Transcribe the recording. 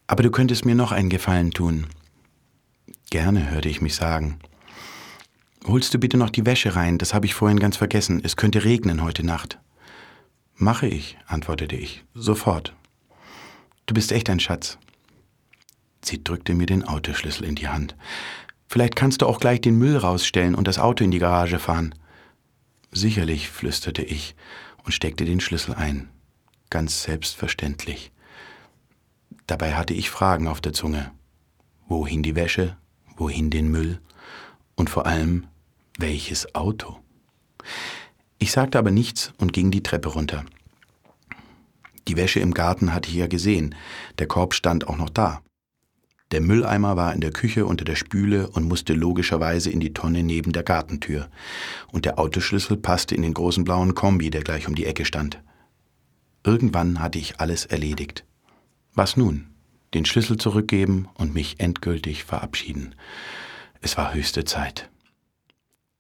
Aber du könntest mir noch einen Gefallen tun. Gerne, hörte ich mich sagen. Holst du bitte noch die Wäsche rein, das habe ich vorhin ganz vergessen. Es könnte regnen heute Nacht. Mache ich, antwortete ich, sofort. Du bist echt ein Schatz. Sie drückte mir den Autoschlüssel in die Hand. Vielleicht kannst du auch gleich den Müll rausstellen und das Auto in die Garage fahren. Sicherlich, flüsterte ich und steckte den Schlüssel ein. Ganz selbstverständlich. Dabei hatte ich Fragen auf der Zunge. Wohin die Wäsche? Wohin den Müll? Und vor allem, welches Auto? Ich sagte aber nichts und ging die Treppe runter. Die Wäsche im Garten hatte ich ja gesehen. Der Korb stand auch noch da. Der Mülleimer war in der Küche unter der Spüle und musste logischerweise in die Tonne neben der Gartentür. Und der Autoschlüssel passte in den großen blauen Kombi, der gleich um die Ecke stand. Irgendwann hatte ich alles erledigt. Was nun? Den Schlüssel zurückgeben und mich endgültig verabschieden. Es war höchste Zeit.